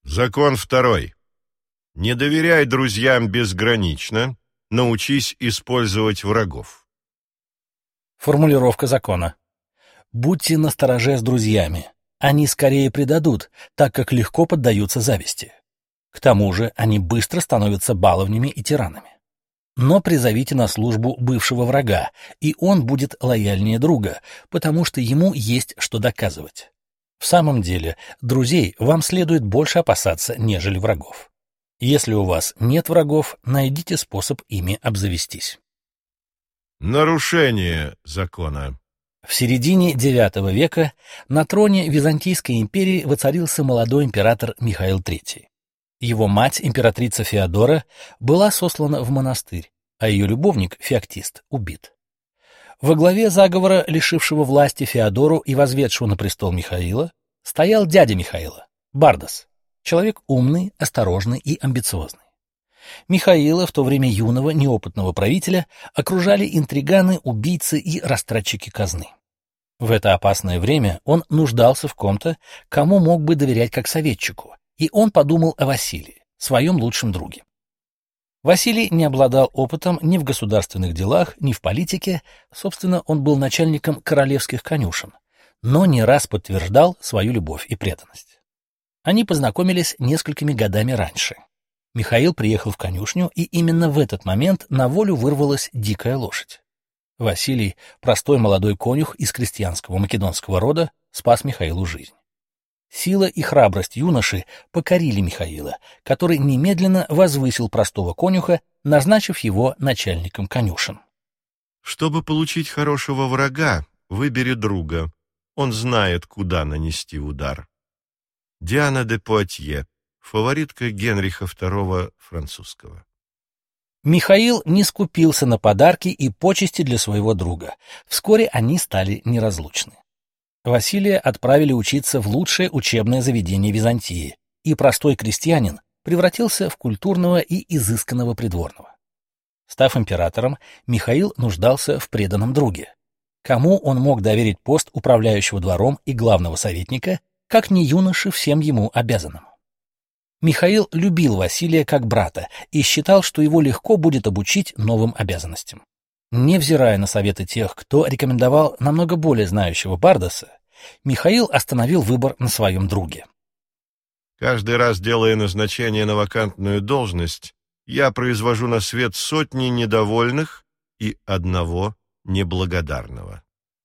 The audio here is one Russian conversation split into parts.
Закон второй. Не доверяй друзьям безгранично, научись использовать врагов. Формулировка закона. Будьте настороже с друзьями. Они скорее предадут, так как легко поддаются зависти. К тому же они быстро становятся баловнями и тиранами. Но призовите на службу бывшего врага, и он будет лояльнее друга, потому что ему есть что доказывать. В самом деле, друзей вам следует больше опасаться, нежели врагов. Если у вас нет врагов, найдите способ ими обзавестись. Нарушение закона. В середине IX века на троне Византийской империи воцарился молодой император Михаил III. Его мать, императрица Феодора, была сослана в монастырь, а ее любовник, Феоктист, убит. Во главе заговора, лишившего власти Феодору и возведшего на престол Михаила, стоял дядя Михаила, Бардас, человек умный, осторожный и амбициозный. Михаила, в то время юного, неопытного правителя, окружали интриганы, убийцы и растратчики казны. В это опасное время он нуждался в ком-то, кому мог бы доверять как советчику, и он подумал о Василии, своем лучшем друге. Василий не обладал опытом ни в государственных делах, ни в политике, собственно, он был начальником королевских конюшен, но не раз подтверждал свою любовь и преданность. Они познакомились несколькими годами раньше. Михаил приехал в конюшню, и именно в этот момент на волю вырвалась дикая лошадь. Василий, простой молодой конюх из крестьянского македонского рода, спас Михаилу жизнь. Сила и храбрость юноши покорили Михаила, который немедленно возвысил простого конюха, назначив его начальником конюшен. Чтобы получить хорошего врага, выбери друга. Он знает, куда нанести удар. Диана де Пуатье, фаворитка Генриха II французского. Михаил не скупился на подарки и почести для своего друга. Вскоре они стали неразлучны. Василия отправили учиться в лучшее учебное заведение Византии, и простой крестьянин превратился в культурного и изысканного придворного. Став императором, Михаил нуждался в преданном друге. Кому он мог доверить пост управляющего двором и главного советника, как не юноше всем ему обязанному? Михаил любил Василия как брата и считал, что его легко будет обучить новым обязанностям. Невзирая на советы тех, кто рекомендовал намного более знающего Бардаса, Михаил остановил выбор на своем друге. Каждый раз, делая назначение на вакантную должность, я произвожу на свет сотни недовольных и одного неблагодарного.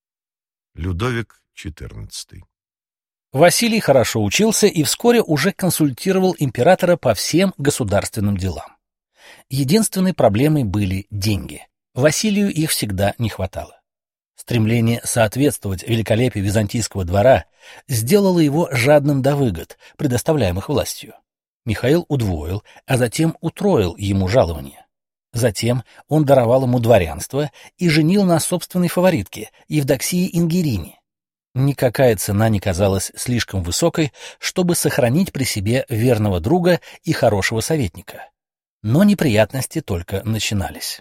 Людовик XIV. Василий хорошо учился и вскоре уже консультировал императора по всем государственным делам. Единственной проблемой были деньги. Василию их всегда не хватало. Стремление соответствовать великолепию византийского двора сделало его жадным до выгод, предоставляемых властью. Михаил удвоил, а затем утроил ему жалование. Затем он даровал ему дворянство и женил на собственной фаворитке, Евдоксии Ингерине. Никакая цена не казалась слишком высокой, чтобы сохранить при себе верного друга и хорошего советника. Но неприятности только начинались.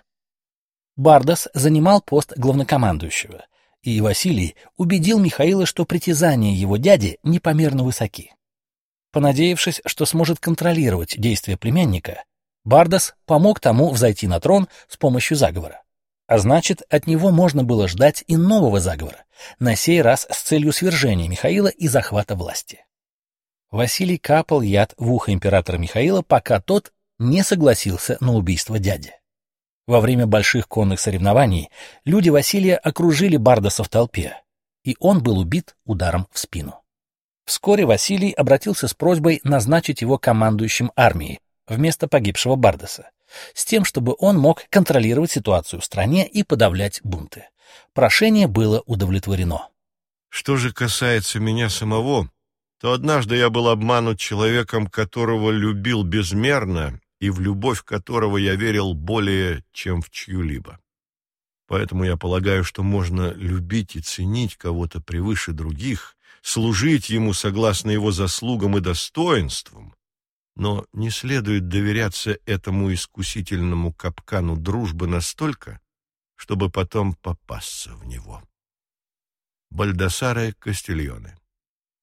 Бардас занимал пост главнокомандующего, и Василий убедил Михаила, что притязания его дяди непомерно высоки. Понадеявшись, что сможет контролировать действия племянника, Бардас помог тому взойти на трон с помощью заговора. А значит, от него можно было ждать и нового заговора, на сей раз с целью свержения Михаила и захвата власти. Василий капал яд в ухо императора Михаила, пока тот не согласился на убийство дяди. Во время больших конных соревнований люди Василия окружили Бардаса в толпе, и он был убит ударом в спину. Вскоре Василий обратился с просьбой назначить его командующим армией вместо погибшего Бардаса, с тем, чтобы он мог контролировать ситуацию в стране и подавлять бунты. Прошение было удовлетворено. Что же касается меня самого, то однажды я был обманут человеком, которого любил безмерно, и в любовь которого я верил более, чем в чью-либо. Поэтому я полагаю, что можно любить и ценить кого-то превыше других, служить ему согласно его заслугам и достоинствам, но не следует доверяться этому искусительному капкану дружбы настолько, чтобы потом попасться в него. Бальдасаре Кастильоне.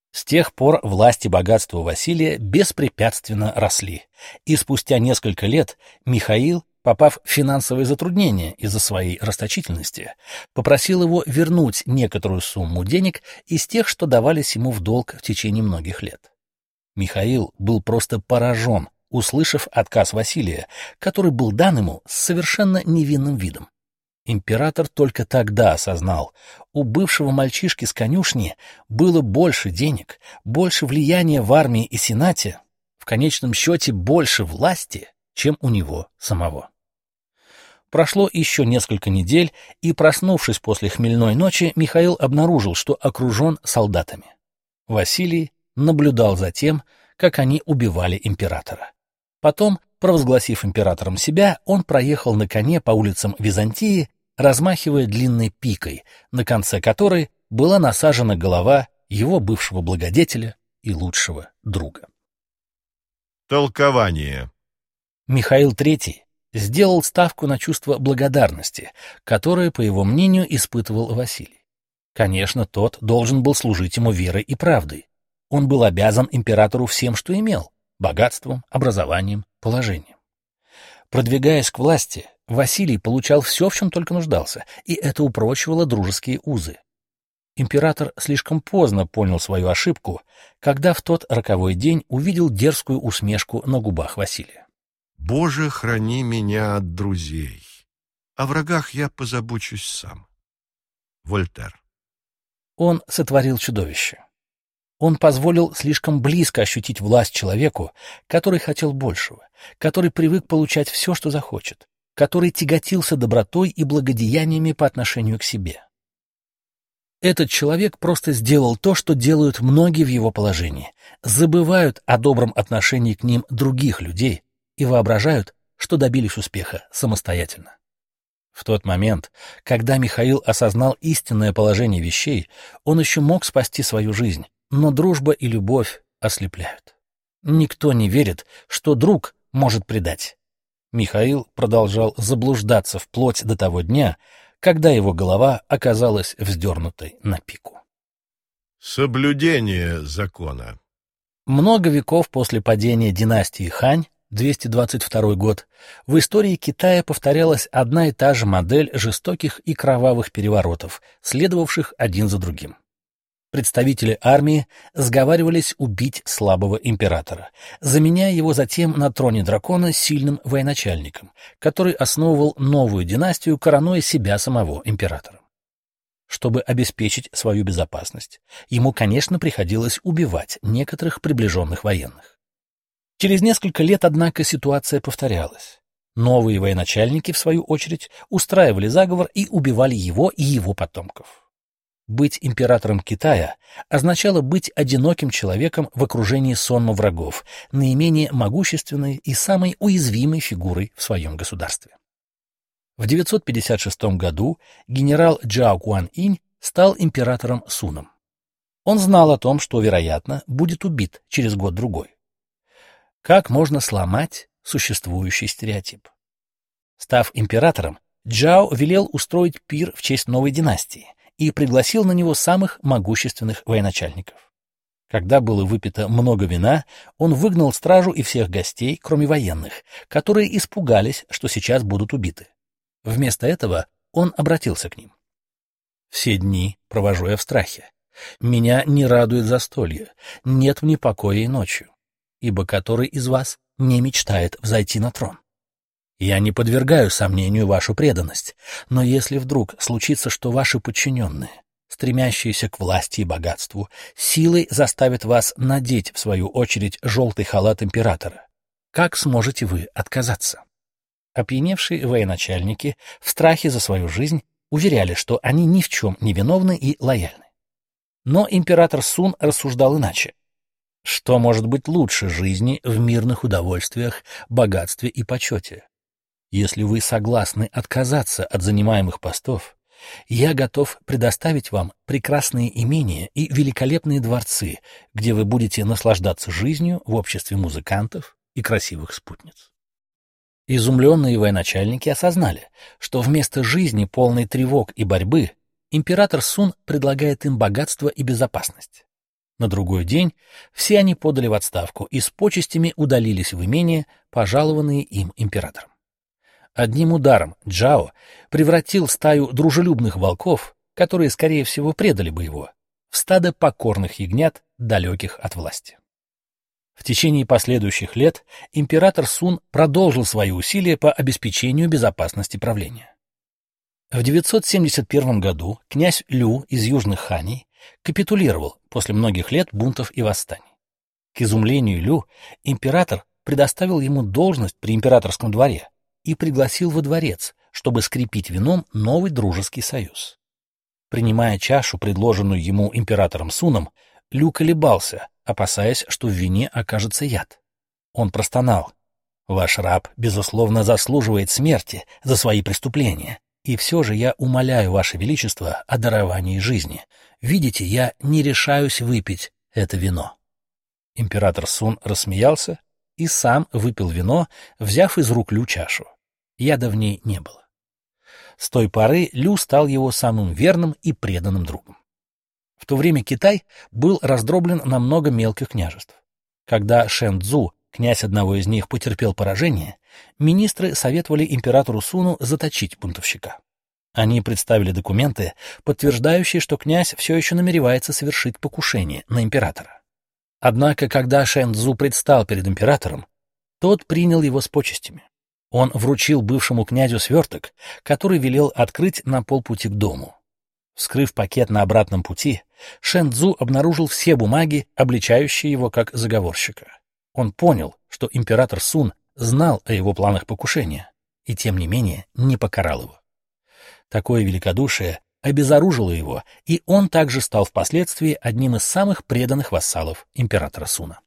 С тех пор власть и богатство Василия беспрепятственно росли, и спустя несколько лет Михаил, попав в финансовые затруднения из-за своей расточительности, попросил его вернуть некоторую сумму денег из тех, что давались ему в долг в течение многих лет. Михаил был просто поражен, услышав отказ Василия, который был дан ему с совершенно невинным видом. Император только тогда осознал, у бывшего мальчишки с конюшни было больше денег, больше влияния в армии и сенате, в конечном счете больше власти, чем у него самого. Прошло еще несколько недель, и, проснувшись после хмельной ночи, Михаил обнаружил, что окружен солдатами. Василий наблюдал за тем, как они убивали императора. Потом, провозгласив императором себя, он проехал на коне по улицам Византии, размахивая длинной пикой, на конце которой была насажена голова его бывшего благодетеля и лучшего друга. Толкование. Михаил III сделал ставку на чувство благодарности, которое, по его мнению, испытывал Василий. Конечно, тот должен был служить ему верой и правдой. Он был обязан императору всем, что имел — богатством, образованием, положением. Продвигаясь к власти, Василий получал все, в чем только нуждался, и это упрочивало дружеские узы. Император слишком поздно понял свою ошибку, когда в тот роковой день увидел дерзкую усмешку на губах Василия. «Боже, храни меня от друзей. О врагах я позабочусь сам». Вольтер. Он сотворил чудовище. Он позволил слишком близко ощутить власть человеку, который хотел большего, который привык получать все, что захочет, который тяготился добротой и благодеяниями по отношению к себе. Этот человек просто сделал то, что делают многие в его положении, забывают о добром отношении к ним других людей и воображают, что добились успеха самостоятельно. В тот момент, когда Михаил осознал истинное положение вещей, он еще мог спасти свою жизнь, но дружба и любовь ослепляют. Никто не верит, что друг может предать. Михаил продолжал заблуждаться вплоть до того дня, когда его голова оказалась вздернутой на пику. Соблюдение закона. Много веков после падения династии Хань, 222 год, в истории Китая повторялась одна и та же модель жестоких и кровавых переворотов, следовавших один за другим. Представители армии сговаривались убить слабого императора, заменяя его затем на троне дракона сильным военачальником, который основывал новую династию, коронуя себя самого императором. Чтобы обеспечить свою безопасность, ему, конечно, приходилось убивать некоторых приближенных военных. Через несколько лет, однако, ситуация повторялась. Новые военачальники, в свою очередь, устраивали заговор и убивали его и его потомков. Быть императором Китая означало быть одиноким человеком в окружении сонма врагов, наименее могущественной и самой уязвимой фигурой в своем государстве. В 956 году генерал Джао Гуанъинь стал императором Суном. Он знал о том, что, вероятно, будет убит через год-другой. Как можно сломать существующий стереотип? Став императором, Джао велел устроить пир в честь новой династии и пригласил на него самых могущественных военачальников. Когда было выпито много вина, он выгнал стражу и всех гостей, кроме военных, которые испугались, что сейчас будут убиты. Вместо этого он обратился к ним. «Все дни провожу я в страхе. Меня не радует застолье, нет мне покоя и ночью, ибо который из вас не мечтает взойти на трон? Я не подвергаю сомнению вашу преданность, но если вдруг случится, что ваши подчиненные, стремящиеся к власти и богатству, силой заставят вас надеть, в свою очередь, желтый халат императора, как сможете вы отказаться?» Опьяневшие военачальники в страхе за свою жизнь уверяли, что они ни в чем не виновны и лояльны. Но император Сун рассуждал иначе. Что может быть лучше жизни в мирных удовольствиях, богатстве и почете? Если вы согласны отказаться от занимаемых постов, я готов предоставить вам прекрасные имения и великолепные дворцы, где вы будете наслаждаться жизнью в обществе музыкантов и красивых спутниц. Изумленные военачальники осознали, что вместо жизни, полной тревог и борьбы, император Сун предлагает им богатство и безопасность. На другой день все они подали в отставку и с почестями удалились в имение, пожалованные им императором. Одним ударом Джао превратил стаю дружелюбных волков, которые, скорее всего, предали бы его, в стадо покорных ягнят, далеких от власти. В течение последующих лет император Сун продолжил свои усилия по обеспечению безопасности правления. В 971 году князь Лю из Южных Ханей капитулировал после многих лет бунтов и восстаний. К изумлению Лю император предоставил ему должность при императорском дворе и пригласил во дворец, чтобы скрепить вином новый дружеский союз. Принимая чашу, предложенную ему императором Суном, Лю колебался, опасаясь, что в вине окажется яд. Он простонал: «Ваш раб, безусловно, заслуживает смерти за свои преступления, и все же я умоляю, Ваше Величество, о даровании жизни. Видите, я не решаюсь выпить это вино». Император Сун рассмеялся и сам выпил вино, взяв из рук Лю чашу. Яда в ней не было. С той поры Лю стал его самым верным и преданным другом. В то время Китай был раздроблен на много мелких княжеств. Когда Шэн Цзу, князь одного из них, потерпел поражение, министры советовали императору Суну заточить бунтовщика. Они представили документы, подтверждающие, что князь все еще намеревается совершить покушение на императора. Однако, когда Шэн Цзу предстал перед императором, тот принял его с почестями. Он вручил бывшему князю сверток, который велел открыть на полпути к дому. Вскрыв пакет на обратном пути, Шэн Цзу обнаружил все бумаги, обличающие его как заговорщика. Он понял, что император Сун знал о его планах покушения и, тем не менее, не покарал его. Такое великодушие обезоружило его, и он также стал впоследствии одним из самых преданных вассалов императора Суна.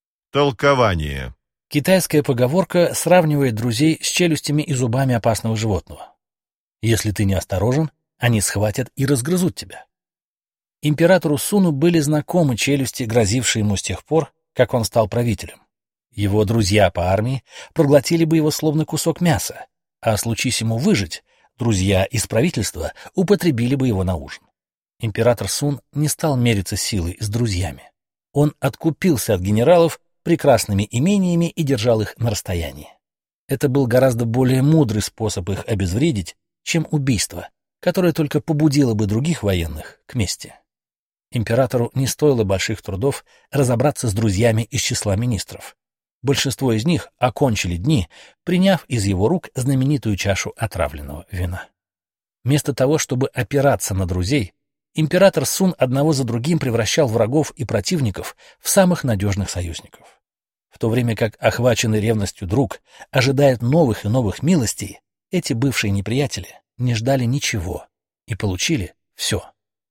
Толкование. Китайская поговорка сравнивает друзей с челюстями и зубами опасного животного. Если ты неосторожен, они схватят и разгрызут тебя. Императору Суну были знакомы челюсти, грозившие ему с тех пор, как он стал правителем. Его друзья по армии проглотили бы его словно кусок мяса, а случись ему выжить, друзья из правительства употребили бы его на ужин. Император Сун не стал мериться силой с друзьями. Он откупился от генералов прекрасными имениями и держал их на расстоянии. Это был гораздо более мудрый способ их обезвредить, чем убийство, которое только побудило бы других военных к мести. Императору не стоило больших трудов разобраться с друзьями из числа министров. Большинство из них окончили дни, приняв из его рук знаменитую чашу отравленного вина. Вместо того, чтобы опираться на друзей, император Сун одного за другим превращал врагов и противников в самых надежных союзников. В то время как охваченный ревностью друг ожидает новых и новых милостей, эти бывшие неприятели не ждали ничего и получили все.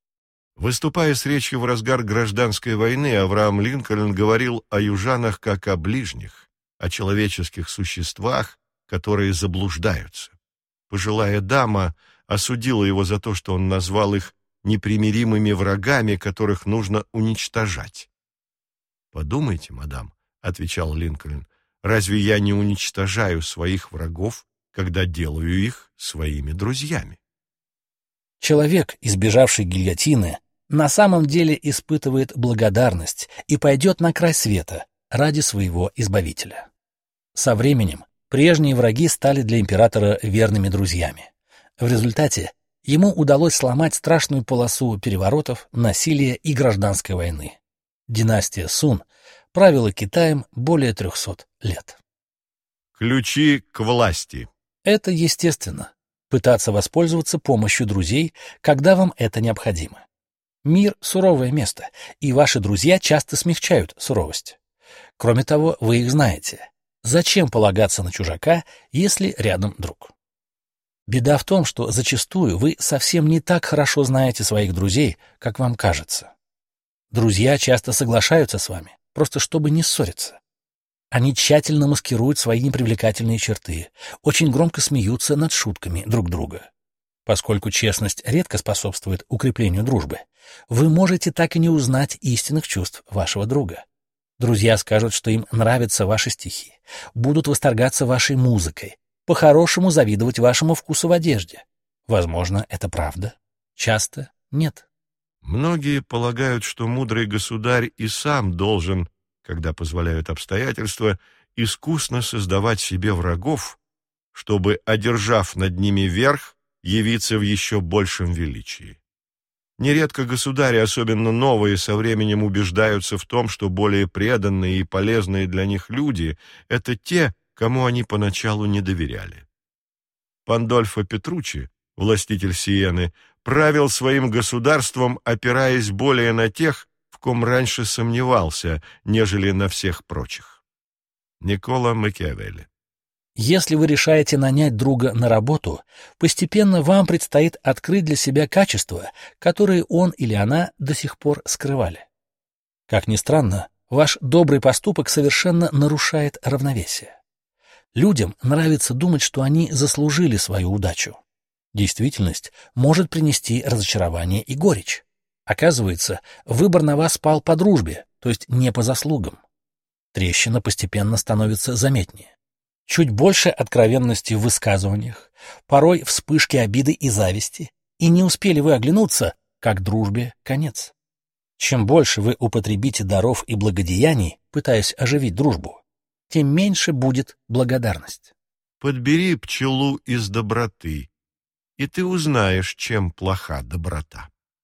Выступая с речью в разгар гражданской войны, Авраам Линкольн говорил о южанах как о ближних, о человеческих существах, которые заблуждаются. Пожилая дама осудила его за то, что он назвал их непримиримыми врагами, которых нужно уничтожать. «Подумайте, мадам», — отвечал Линкольн, — «разве я не уничтожаю своих врагов, когда делаю их своими друзьями?» Человек, избежавший гильотины, на самом деле испытывает благодарность и пойдет на край света ради своего избавителя. Со временем прежние враги стали для императора верными друзьями. В результате ему удалось сломать страшную полосу переворотов, насилия и гражданской войны. Династия Сун правила Китаем более 300 лет. Ключи к власти. Это естественно — пытаться воспользоваться помощью друзей, когда вам это необходимо. Мир — суровое место, и ваши друзья часто смягчают суровость. Кроме того, вы их знаете. Зачем полагаться на чужака, если рядом друг? Беда в том, что зачастую вы совсем не так хорошо знаете своих друзей, как вам кажется. Друзья часто соглашаются с вами, просто чтобы не ссориться. Они тщательно маскируют свои непривлекательные черты, очень громко смеются над шутками друг друга. Поскольку честность редко способствует укреплению дружбы, вы можете так и не узнать истинных чувств вашего друга. Друзья скажут, что им нравятся ваши стихи, будут восторгаться вашей музыкой, по-хорошему завидовать вашему вкусу в одежде. Возможно, это правда, часто нет. Многие полагают, что мудрый государь и сам должен, когда позволяют обстоятельства, искусно создавать себе врагов, чтобы, одержав над ними верх, явиться в еще большем величии. Нередко государи, особенно новые, со временем убеждаются в том, что более преданные и полезные для них люди — это те, кому они поначалу не доверяли. Пандольфо Петруччи, властитель Сиены, правил своим государством, опираясь более на тех, в ком раньше сомневался, нежели на всех прочих. Никколо Макиавелли. Если вы решаете нанять друга на работу, постепенно вам предстоит открыть для себя качества, которые он или она до сих пор скрывали. Как ни странно, ваш добрый поступок совершенно нарушает равновесие. Людям нравится думать, что они заслужили свою удачу. Действительность может принести разочарование и горечь. Оказывается, выбор на вас пал по дружбе, то есть не по заслугам. Трещина постепенно становится заметнее. Чуть больше откровенности в высказываниях, порой вспышки обиды и зависти, и не успели вы оглянуться, как дружбе конец. Чем больше вы употребите даров и благодеяний, пытаясь оживить дружбу, тем меньше будет благодарность. Подбери пчелу из доброты, и ты узнаешь, чем плоха доброта.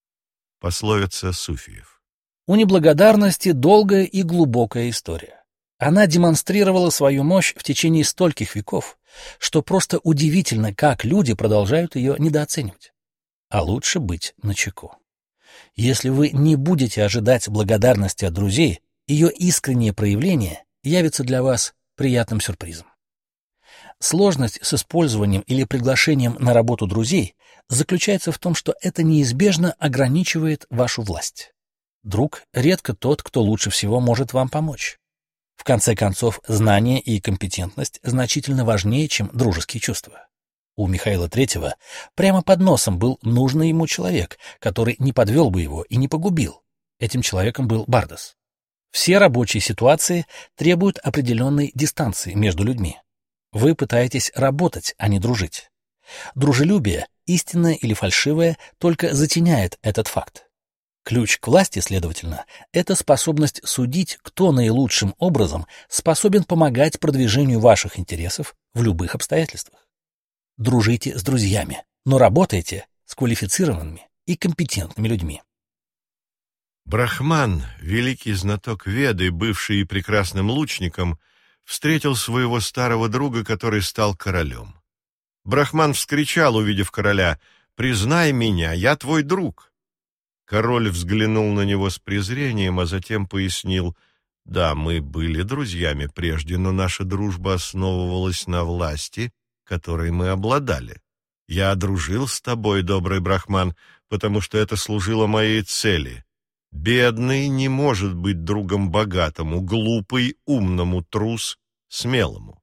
Пословица суфиев. У неблагодарности долгая и глубокая история. Она демонстрировала свою мощь в течение стольких веков, что просто удивительно, как люди продолжают ее недооценивать. А лучше быть начеку. Если вы не будете ожидать благодарности от друзей, ее искреннее проявление явится для вас приятным сюрпризом. Сложность с использованием или приглашением на работу друзей заключается в том, что это неизбежно ограничивает вашу власть. Друг редко тот, кто лучше всего может вам помочь. В конце концов, знание и компетентность значительно важнее, чем дружеские чувства. У Михаила III прямо под носом был нужный ему человек, который не подвел бы его и не погубил. Этим человеком был Бардас. Все рабочие ситуации требуют определенной дистанции между людьми. Вы пытаетесь работать, а не дружить. Дружелюбие, истинное или фальшивое, только затеняет этот факт. Ключ к власти, следовательно, это способность судить, кто наилучшим образом способен помогать продвижению ваших интересов в любых обстоятельствах. Дружите с друзьями, но работайте с квалифицированными и компетентными людьми. Брахман, великий знаток Веды, бывший и прекрасным лучником, встретил своего старого друга, который стал королем. Брахман вскричал, увидев короля: «Признай меня, я твой друг». Король взглянул на него с презрением, а затем пояснил: «Да, мы были друзьями прежде, но наша дружба основывалась на власти, которой мы обладали. Я дружил с тобой, добрый Брахман, потому что это служило моей цели. Бедный не может быть другом богатому, глупый — умному, трус — смелому.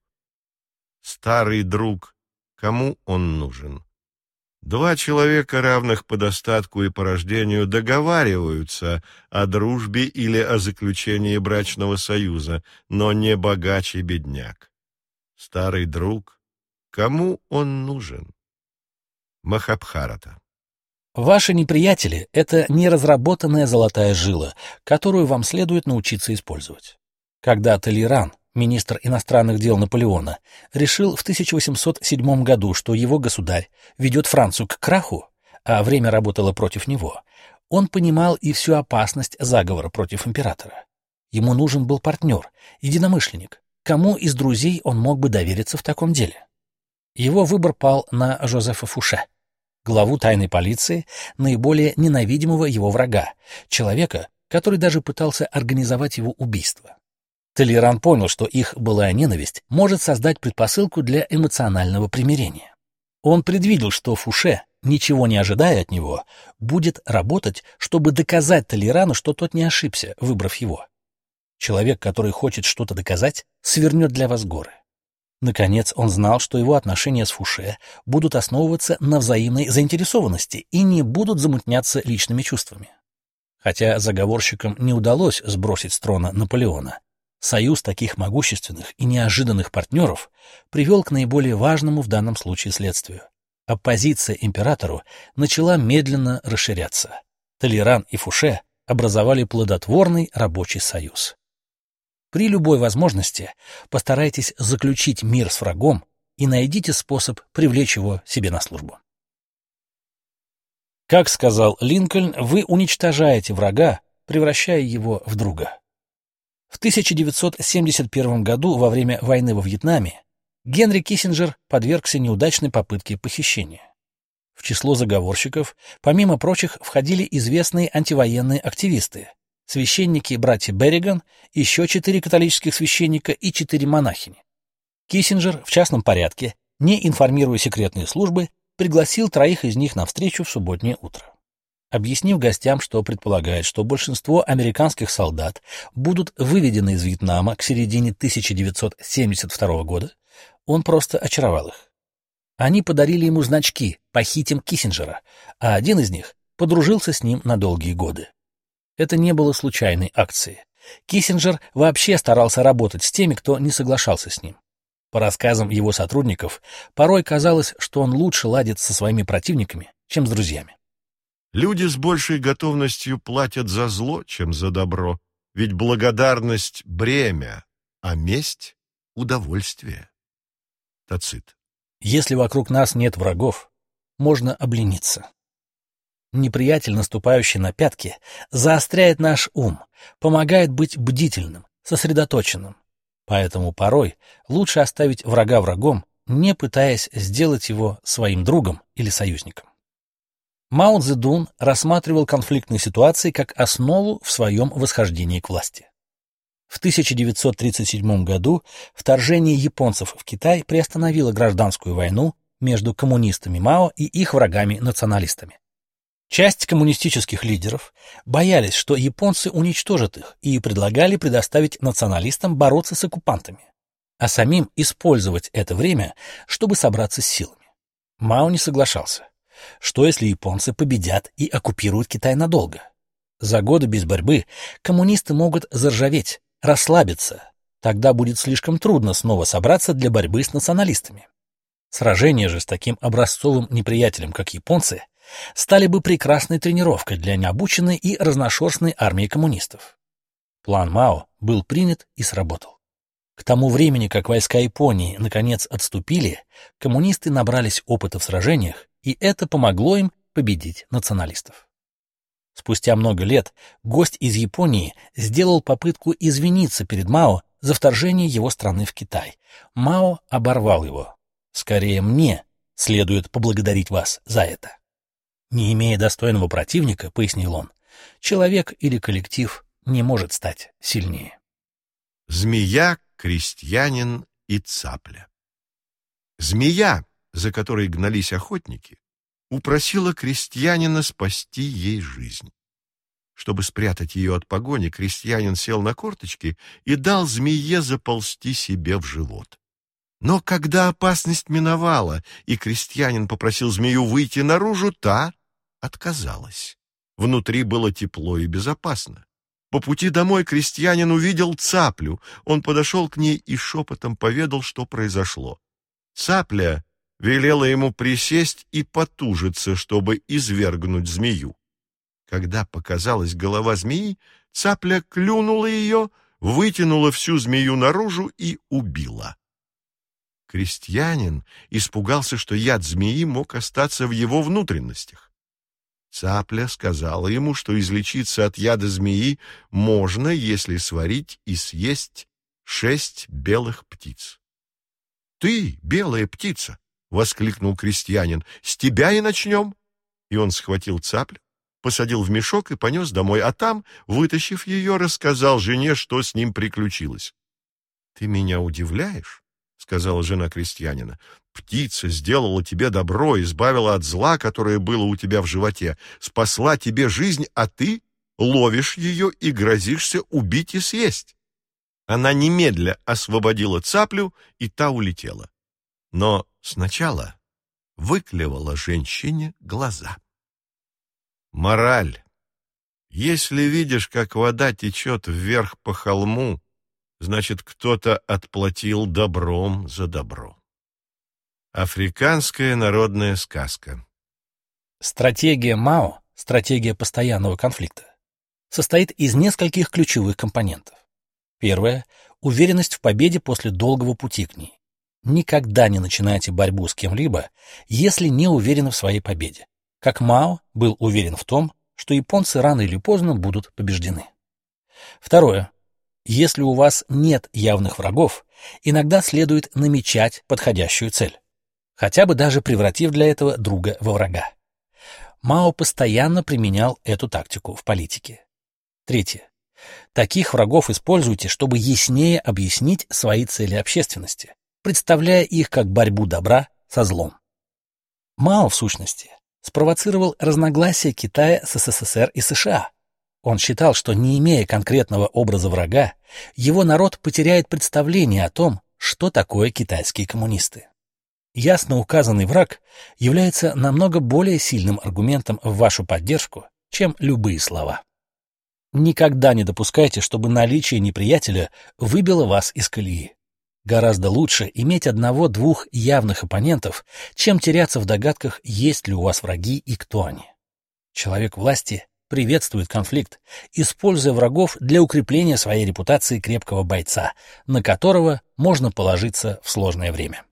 Старый друг, кому он нужен? Два человека, равных по достатку и по рождению, договариваются о дружбе или о заключении брачного союза, но не богач и бедняк. Старый друг, кому он нужен? Махабхарата. Ваши неприятели — это неразработанная золотая жила, которую вам следует научиться использовать. Когда Толейран, министр иностранных дел Наполеона, решил в 1807 году, что его государь ведет Францию к краху, а время работало против него, он понимал и всю опасность заговора против императора. Ему нужен был партнер, единомышленник. Кому из друзей он мог бы довериться в таком деле? Его выбор пал на Жозефа Фуше, главу тайной полиции, наиболее ненавидимого его врага, человека, который даже пытался организовать его убийство. Толейран понял, что их былая ненависть может создать предпосылку для эмоционального примирения. Он предвидел, что Фуше, ничего не ожидая от него, будет работать, чтобы доказать Толейрану, что тот не ошибся, выбрав его. Человек, который хочет что-то доказать, свернет для вас горы. Наконец, он знал, что его отношения с Фуше будут основываться на взаимной заинтересованности и не будут замутняться личными чувствами. Хотя заговорщикам не удалось сбросить с трона Наполеона, союз таких могущественных и неожиданных партнеров привел к наиболее важному в данном случае следствию. Оппозиция императору начала медленно расширяться. Толеран и Фуше образовали плодотворный рабочий союз. При любой возможности постарайтесь заключить мир с врагом и найдите способ привлечь его себе на службу. Как сказал Линкольн, вы уничтожаете врага, превращая его в друга. В 1971 году, во время войны во Вьетнаме, Генри Киссинджер подвергся неудачной попытке похищения. В число заговорщиков, помимо прочих, входили известные антивоенные активисты, священники братья Берриган, еще 4 католических священника и 4 монахини. Киссинджер в частном порядке, не информируя секретные службы, пригласил 3 из них на встречу в субботнее утро. Объяснив гостям, что предполагает, что большинство американских солдат будут выведены из Вьетнама к середине 1972 года, он просто очаровал их. Они подарили ему значки «Похитим Киссинджера», а один из них подружился с ним на долгие годы. Это не было случайной акцией. Киссинджер вообще старался работать с теми, кто не соглашался с ним. По рассказам его сотрудников, порой казалось, что он лучше ладит со своими противниками, чем с друзьями. Люди с большей готовностью платят за зло, чем за добро, ведь благодарность — бремя, а месть — удовольствие. Тацит. Если вокруг нас нет врагов, можно облениться. Неприятель, наступающий на пятки, заостряет наш ум, помогает быть бдительным, сосредоточенным. Поэтому порой лучше оставить врага врагом, не пытаясь сделать его своим другом или союзником. Мао Цзэдун рассматривал конфликтные ситуации как основу в своем восхождении к власти. В 1937 году вторжение японцев в Китай приостановило гражданскую войну между коммунистами Мао и их врагами-националистами. Часть коммунистических лидеров боялись, что японцы уничтожат их, и предлагали предоставить националистам бороться с оккупантами, а самим использовать это время, чтобы собраться с силами. Мао не соглашался. Что если японцы победят и оккупируют Китай надолго? За годы без борьбы коммунисты могут заржаветь, расслабиться. Тогда будет слишком трудно снова собраться для борьбы с националистами. Сражения же с таким образцовым неприятелем, как японцы, стали бы прекрасной тренировкой для необученной и разношерстной армии коммунистов. План Мао был принят и сработал. К тому времени, как войска Японии наконец отступили, коммунисты набрались опыта в сражениях, и это помогло им победить националистов. Спустя много лет гость из Японии сделал попытку извиниться перед Мао за вторжение его страны в Китай. Мао оборвал его. «Скорее мне следует поблагодарить вас за это». Не имея достойного противника, пояснил он, человек или коллектив не может стать сильнее. Змея, крестьянин и цапля. Змея, за которой гнались охотники, упросила крестьянина спасти ей жизнь. Чтобы спрятать ее от погони, крестьянин сел на корточки и дал змее заползти себе в живот. Но когда опасность миновала, и крестьянин попросил змею выйти наружу, та отказалась. Внутри было тепло и безопасно. По пути домой крестьянин увидел цаплю. Он подошел к ней и шепотом поведал, что произошло. Цапля велела ему присесть и потужиться, чтобы извергнуть змею. Когда показалась голова змеи, цапля клюнула ее, вытянула всю змею наружу и убила. Крестьянин испугался, что яд змеи мог остаться в его внутренностях. Цапля сказала ему, что излечиться от яда змеи можно, если сварить и съесть 6 белых птиц. «Ты, белая птица!» — воскликнул крестьянин. «С тебя и начнем!» И он схватил цаплю, посадил в мешок и понес домой, а там, вытащив ее, рассказал жене, что с ним приключилось. «Ты меня удивляешь?» — сказала жена крестьянина. «Птица сделала тебе добро, избавила от зла, которое было у тебя в животе, спасла тебе жизнь, а ты ловишь ее и грозишься убить и съесть». Она немедля освободила цаплю, и та улетела. Но сначала выклевала женщине глаза. Мораль. Если видишь, как вода течет вверх по холму, значит, кто-то отплатил добром за добро. Африканская народная сказка. Стратегия Мао стратегия постоянного конфликта, состоит из нескольких ключевых компонентов. Первое — уверенность в победе после долгого пути к ней. Никогда не начинайте борьбу с кем-либо, если не уверены в своей победе. Как Мао был уверен в том, что японцы рано или поздно будут побеждены. Второе. Если у вас нет явных врагов, иногда следует намечать подходящую цель, хотя бы даже превратив для этого друга во врага. Мао постоянно применял эту тактику в политике. Третье. Таких врагов используйте, чтобы яснее объяснить свои цели общественности, представляя их как борьбу добра со злом. Мао, в сущности, спровоцировал разногласия Китая с СССР и США. Он считал, что, не имея конкретного образа врага, его народ потеряет представление о том, что такое китайские коммунисты. Ясно указанный враг является намного более сильным аргументом в вашу поддержку, чем любые слова. Никогда не допускайте, чтобы наличие неприятеля выбило вас из колеи. Гораздо лучше иметь одного-двух явных оппонентов, чем теряться в догадках, есть ли у вас враги и кто они. Человек власти приветствует конфликт, используя врагов для укрепления своей репутации крепкого бойца, на которого можно положиться в сложное время.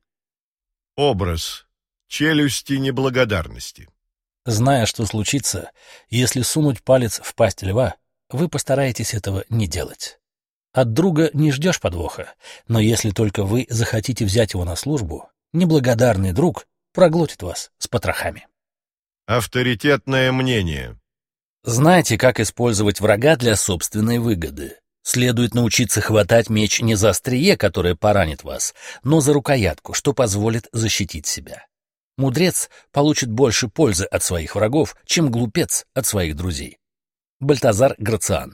Образ. Челюсти неблагодарности. Зная, что случится, если сунуть палец в пасть льва, вы постараетесь этого не делать. От друга не ждешь подвоха, но если только вы захотите взять его на службу, неблагодарный друг проглотит вас с потрохами. Авторитетное мнение. Знайте, как использовать врага для собственной выгоды. Следует научиться хватать меч не за острие, которое поранит вас, но за рукоятку, что позволит защитить себя. Мудрец получит больше пользы от своих врагов, чем глупец от своих друзей. Бальтазар Грациан.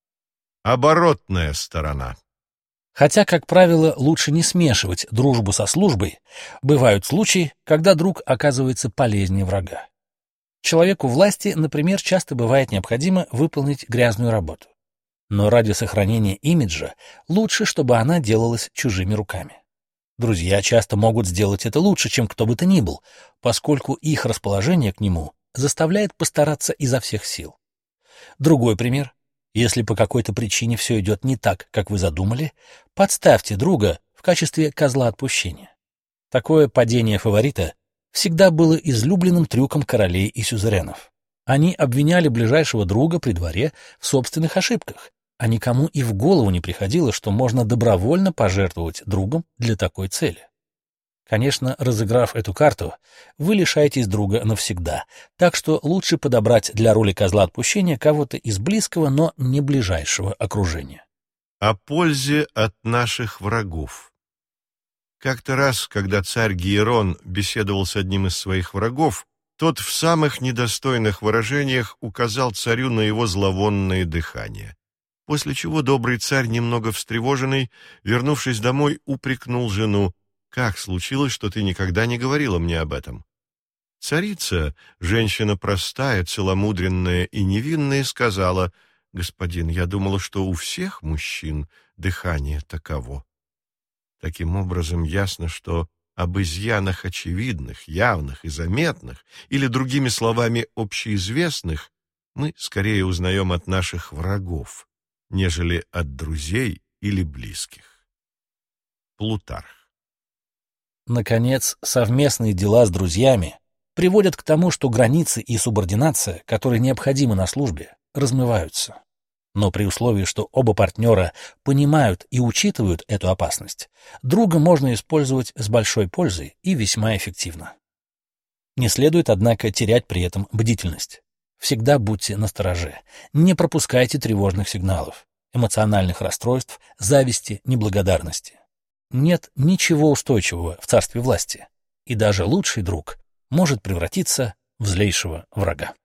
Оборотная сторона. Хотя, как правило, лучше не смешивать дружбу со службой, бывают случаи, когда друг оказывается полезнее врага. Человеку власти, например, часто бывает необходимо выполнить грязную работу. Но ради сохранения имиджа лучше, чтобы она делалась чужими руками. Друзья часто могут сделать это лучше, чем кто бы то ни был, поскольку их расположение к нему заставляет постараться изо всех сил. Другой пример. Если по какой-то причине все идет не так, как вы задумали, подставьте друга в качестве козла отпущения. Такое падение фаворита всегда было излюбленным трюком королей и сюзеренов. Они обвиняли ближайшего друга при дворе в собственных ошибках, а никому и в голову не приходило, что можно добровольно пожертвовать другом для такой цели. Конечно, разыграв эту карту, вы лишаетесь друга навсегда, так что лучше подобрать для роли козла отпущения кого-то из близкого, но не ближайшего окружения. О пользе от наших врагов. Как-то раз, когда царь Гиерон беседовал с одним из своих врагов, тот в самых недостойных выражениях указал царю на его зловонное дыхание. После чего добрый царь, немного встревоженный, вернувшись домой, упрекнул жену: «Как случилось, что ты никогда не говорила мне об этом?» Царица, женщина простая, целомудренная и невинная, сказала: «Господин, я думала, что у всех мужчин дыхание таково». Таким образом, ясно, что об изъянах очевидных, явных и заметных, или, другими словами, общеизвестных, мы скорее узнаем от наших врагов, нежели от друзей или близких. Плутарх. Наконец, совместные дела с друзьями приводят к тому, что границы и субординация, которые необходимы на службе, размываются. Но при условии, что оба партнера понимают и учитывают эту опасность, друга можно использовать с большой пользой и весьма эффективно. Не следует, однако, терять при этом бдительность. Всегда будьте настороже, не пропускайте тревожных сигналов, эмоциональных расстройств, зависти, неблагодарности. Нет ничего устойчивого в царстве власти, и даже лучший друг может превратиться в злейшего врага.